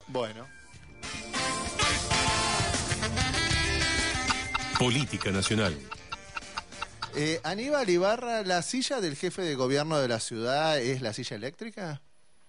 Bueno. Política nacional. Aníbal Ibarra, ¿la silla del jefe de gobierno de la ciudad es la silla eléctrica?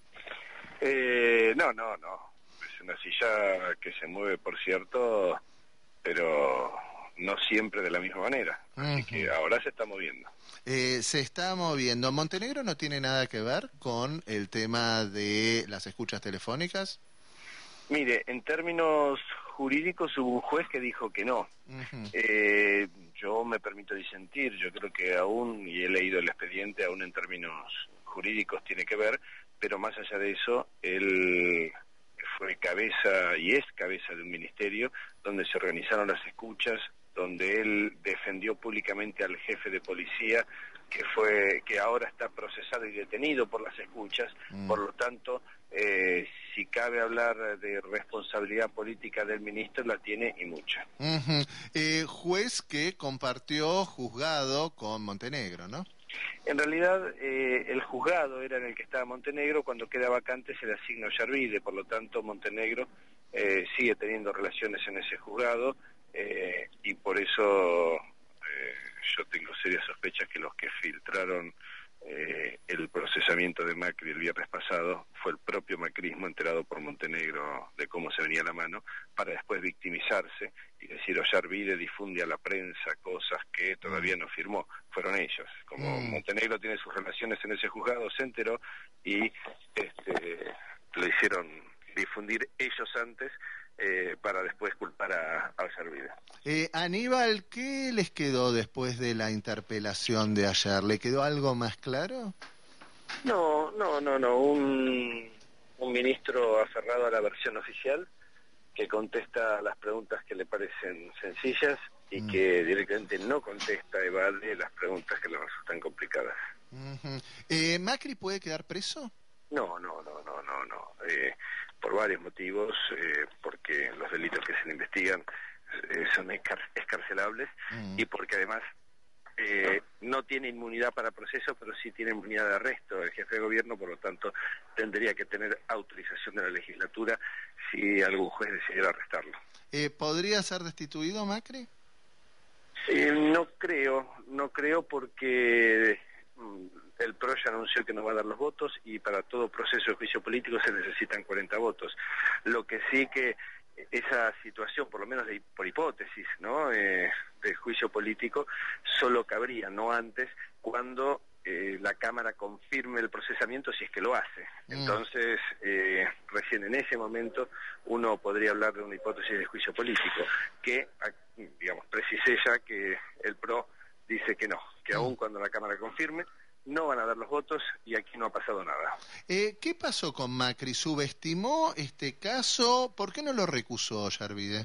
No. Es una silla que se mueve, por cierto, pero no siempre de la misma manera. Así que ahora se está moviendo. Se está moviendo. ¿Montenegro no tiene nada que ver con el tema de las escuchas telefónicas? Mire, en términos jurídicos hubo un juez que dijo que no. Yo me permito disentir, yo creo que aún, y he leído el expediente, aún en términos jurídicos tiene que ver, pero más allá de eso, él fue cabeza y es cabeza de un ministerio donde se organizaron las escuchas, donde él defendió públicamente al jefe de policía, que ahora está procesado y detenido por las escuchas. Por lo tanto, si cabe hablar de responsabilidad política del ministro, la tiene y mucha. Juez que compartió juzgado con Montenegro, ¿no? En realidad, el juzgado era en el que estaba Montenegro. Cuando queda vacante se le asigna Ollarvide, por lo tanto Montenegro sigue teniendo relaciones en ese juzgado, y por eso yo tengo serias sospechas que los que filtraron el procesamiento de Macri el viernes pasado fue el propio macrismo, enterado por Montenegro de cómo se venía la mano, para después victimizarse y decir Ollarvide difunde a la prensa cosas que todavía no firmó. Fueron ellos. Como Montenegro tiene sus relaciones en ese juzgado, se enteró y lo hicieron difundir ellos antes, para después culpar a Ollarvide. Aníbal, ¿qué les quedó después de la interpelación de ayer? ¿Le quedó algo más claro? No. Un ministro aferrado a la versión oficial, que contesta las preguntas que le parecen sencillas y que directamente no contesta, evade las preguntas que le resultan complicadas. ¿Macri puede quedar preso? No. Por varios motivos, porque los delitos que se le investigan son escarcelables, y porque además no tiene inmunidad para proceso, pero sí tiene inmunidad de arresto el jefe de gobierno. Por lo tanto tendría que tener autorización de la legislatura si algún juez decidiera arrestarlo. ¿Podría ser destituido Macri? No creo porque el PRO ya anunció que no va a dar los votos, y para todo proceso de juicio político se necesitan 40 votos. Lo que sí que esa situación, por lo menos por hipótesis, ¿no?, de juicio político, solo cabría, no antes, cuando la Cámara confirme el procesamiento, si es que lo hace. Entonces, recién en ese momento uno podría hablar de una hipótesis de juicio político, que, digamos, precisé ya que el PRO dice que no, que aún cuando la Cámara confirme, no van a dar los votos, y aquí no ha pasado nada. ¿Qué pasó con Macri? ¿Subestimó este caso? ¿Por qué no lo recusó Ollarvide?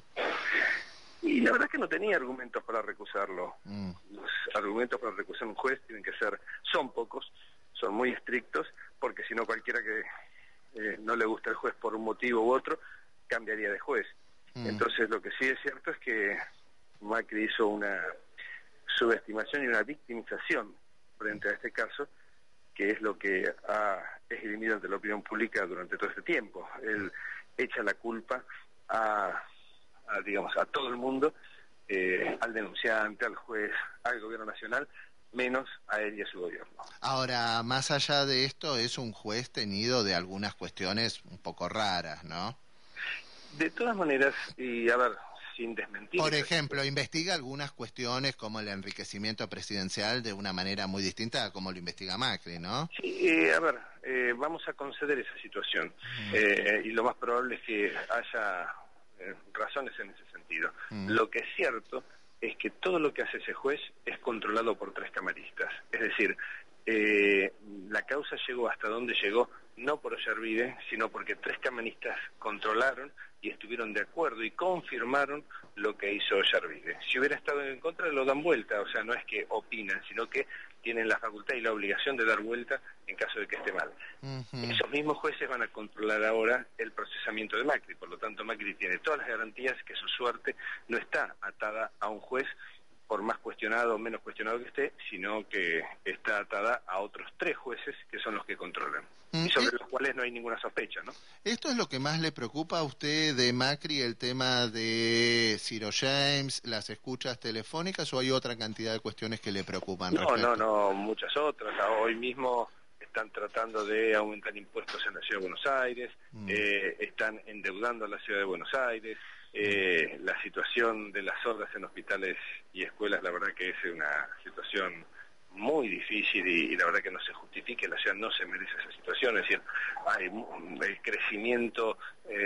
Y la verdad es que no tenía argumentos para recusarlo. Los argumentos para recusar a un juez son pocos, son muy estrictos, porque si no, cualquiera que no le gusta el juez por un motivo u otro, cambiaría de juez. Entonces, lo que sí es cierto es que Macri hizo una subestimación y una victimización frente a este caso, que es lo que ha esgrimido ante la opinión pública durante todo este tiempo. Él echa la culpa a todo el mundo, al denunciante, al juez, al gobierno nacional, menos a él y a su gobierno. Ahora, más allá de esto, es un juez tenido de algunas cuestiones un poco raras, ¿no? De todas maneras, y a ver, sin desmentir... Por ejemplo, investiga algunas cuestiones como el enriquecimiento presidencial de una manera muy distinta a como lo investiga Macri, ¿no? Sí, vamos a conceder esa situación, y lo más probable es que haya razones en ese sentido. Lo que es cierto es que todo lo que hace ese juez es controlado por 3 camaristas. Es decir, la causa llegó hasta donde llegó, no por Ollarvide, sino porque 3 camaristas controlaron y estuvieron de acuerdo y confirmaron lo que hizo Ollarvide. Si hubiera estado en contra, lo dan vuelta. O sea, no es que opinan, sino que tienen la facultad y la obligación de dar vuelta en caso de que esté mal. Esos mismos jueces van a controlar ahora el procesamiento de Macri. Por lo tanto, Macri tiene todas las garantías que su suerte no está atada a un juez por más cuestionado o menos cuestionado que esté, sino que está atada a otros 3 jueces que son los que controlan, y sobre los cuales no hay ninguna sospecha, ¿no? ¿Esto es lo que más le preocupa a usted de Macri, el tema de Ciro James, las escuchas telefónicas, o hay otra cantidad de cuestiones que le preocupan? No, muchas otras. Hoy mismo están tratando de aumentar impuestos en la Ciudad de Buenos Aires, están endeudando a la Ciudad de Buenos Aires, la situación de las sordas en hospitales y escuelas, la verdad que es una situación muy difícil y la verdad que no se justifica, la ciudad no se merece esa situación, es decir, hay el crecimiento,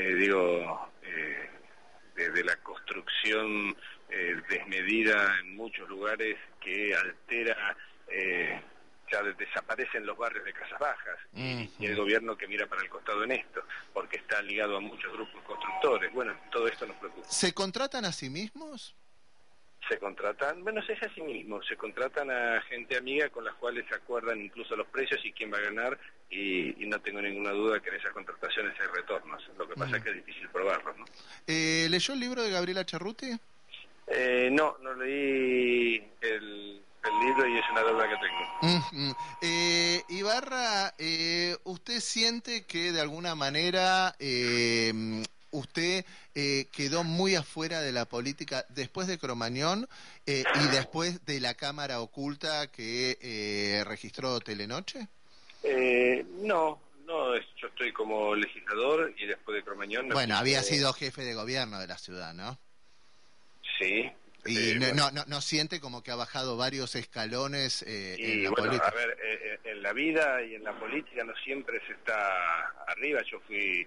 de la construcción desmedida en muchos lugares que altera, ya desaparecen los barrios de casas bajas y el gobierno que mira para el costado en esto, porque está ligado a muchos grupos constructores. Bueno, todo esto nos preocupa. ¿Se contratan a sí mismos? Se contratan, bueno, es a sí mismos, se contratan a gente amiga con las cuales se acuerdan incluso los precios y quién va a ganar, y no tengo ninguna duda que en esas contrataciones hay retornos. Lo que pasa es que es difícil probarlos, ¿no? ¿Leyó el libro de Gabriela Cerruti? No leí el libro y es una deuda que tengo. Ibarra, ¿usted siente que de alguna manera usted quedó muy afuera de la política después de Cromañón y después de la cámara oculta que registró Telenoche? No, yo estoy como legislador y después de Cromañón... Bueno, había sido jefe de gobierno de la ciudad, ¿no? Sí. Y no siente como que ha bajado varios escalones en la bueno, política. A ver, en la vida y en la política no siempre se está arriba. Yo fui,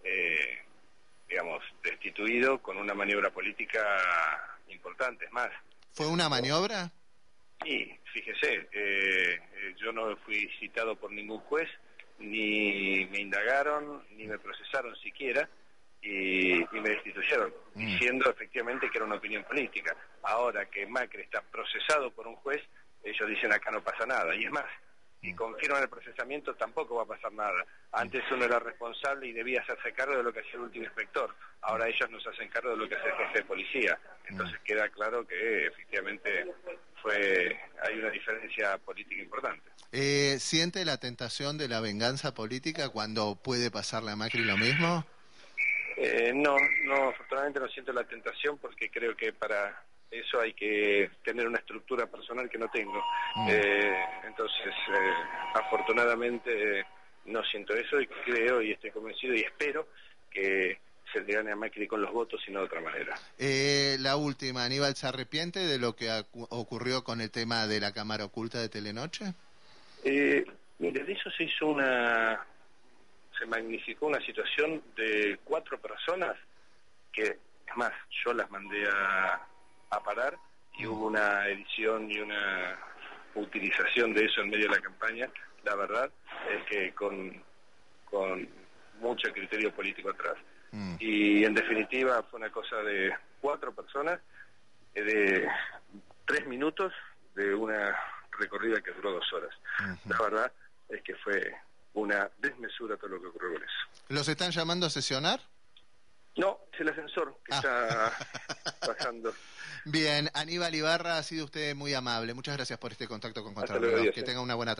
destituido con una maniobra política importante, es más. ¿Fue una maniobra? Sí, fíjese, yo no fui citado por ningún juez, ni me indagaron, ni me procesaron siquiera, y me destituyeron, diciendo efectivamente que era una opinión política. Ahora que Macri está procesado por un juez, ellos dicen acá no pasa nada, y es más, si confirman el procesamiento tampoco va a pasar nada. Antes uno era responsable y debía hacerse cargo de lo que hacía el último inspector, ahora ellos no se hacen cargo de lo que hace el jefe de policía. Entonces queda claro que efectivamente hay una diferencia política importante. ¿Siente la tentación de la venganza política cuando puede pasarle a Macri lo mismo? No, afortunadamente no siento la tentación, porque creo que para eso hay que tener una estructura personal que no tengo. Entonces, afortunadamente no siento eso, y creo y estoy convencido y espero que se le gane a Macri con los votos y no de otra manera. La última, Aníbal, ¿se arrepiente de lo que ocurrió con el tema de la cámara oculta de Telenoche? Mire, de eso se magnificó una situación de 4 personas que, es más, yo las mandé a parar, y hubo una edición y una utilización de eso en medio de la campaña. La verdad es que con mucho criterio político atrás. Y en definitiva fue una cosa de 4 personas, de 3 minutos, de una recorrida que duró 2 horas. La verdad es que fue una desmesura todo lo que ocurrió con eso. ¿Los están llamando a sesionar? No, es el ascensor que está pasando. Bien, Aníbal Ibarra, ha sido usted muy amable. Muchas gracias por este contacto con Hasta Contrarreloj. luego, Que tenga una buena tarde.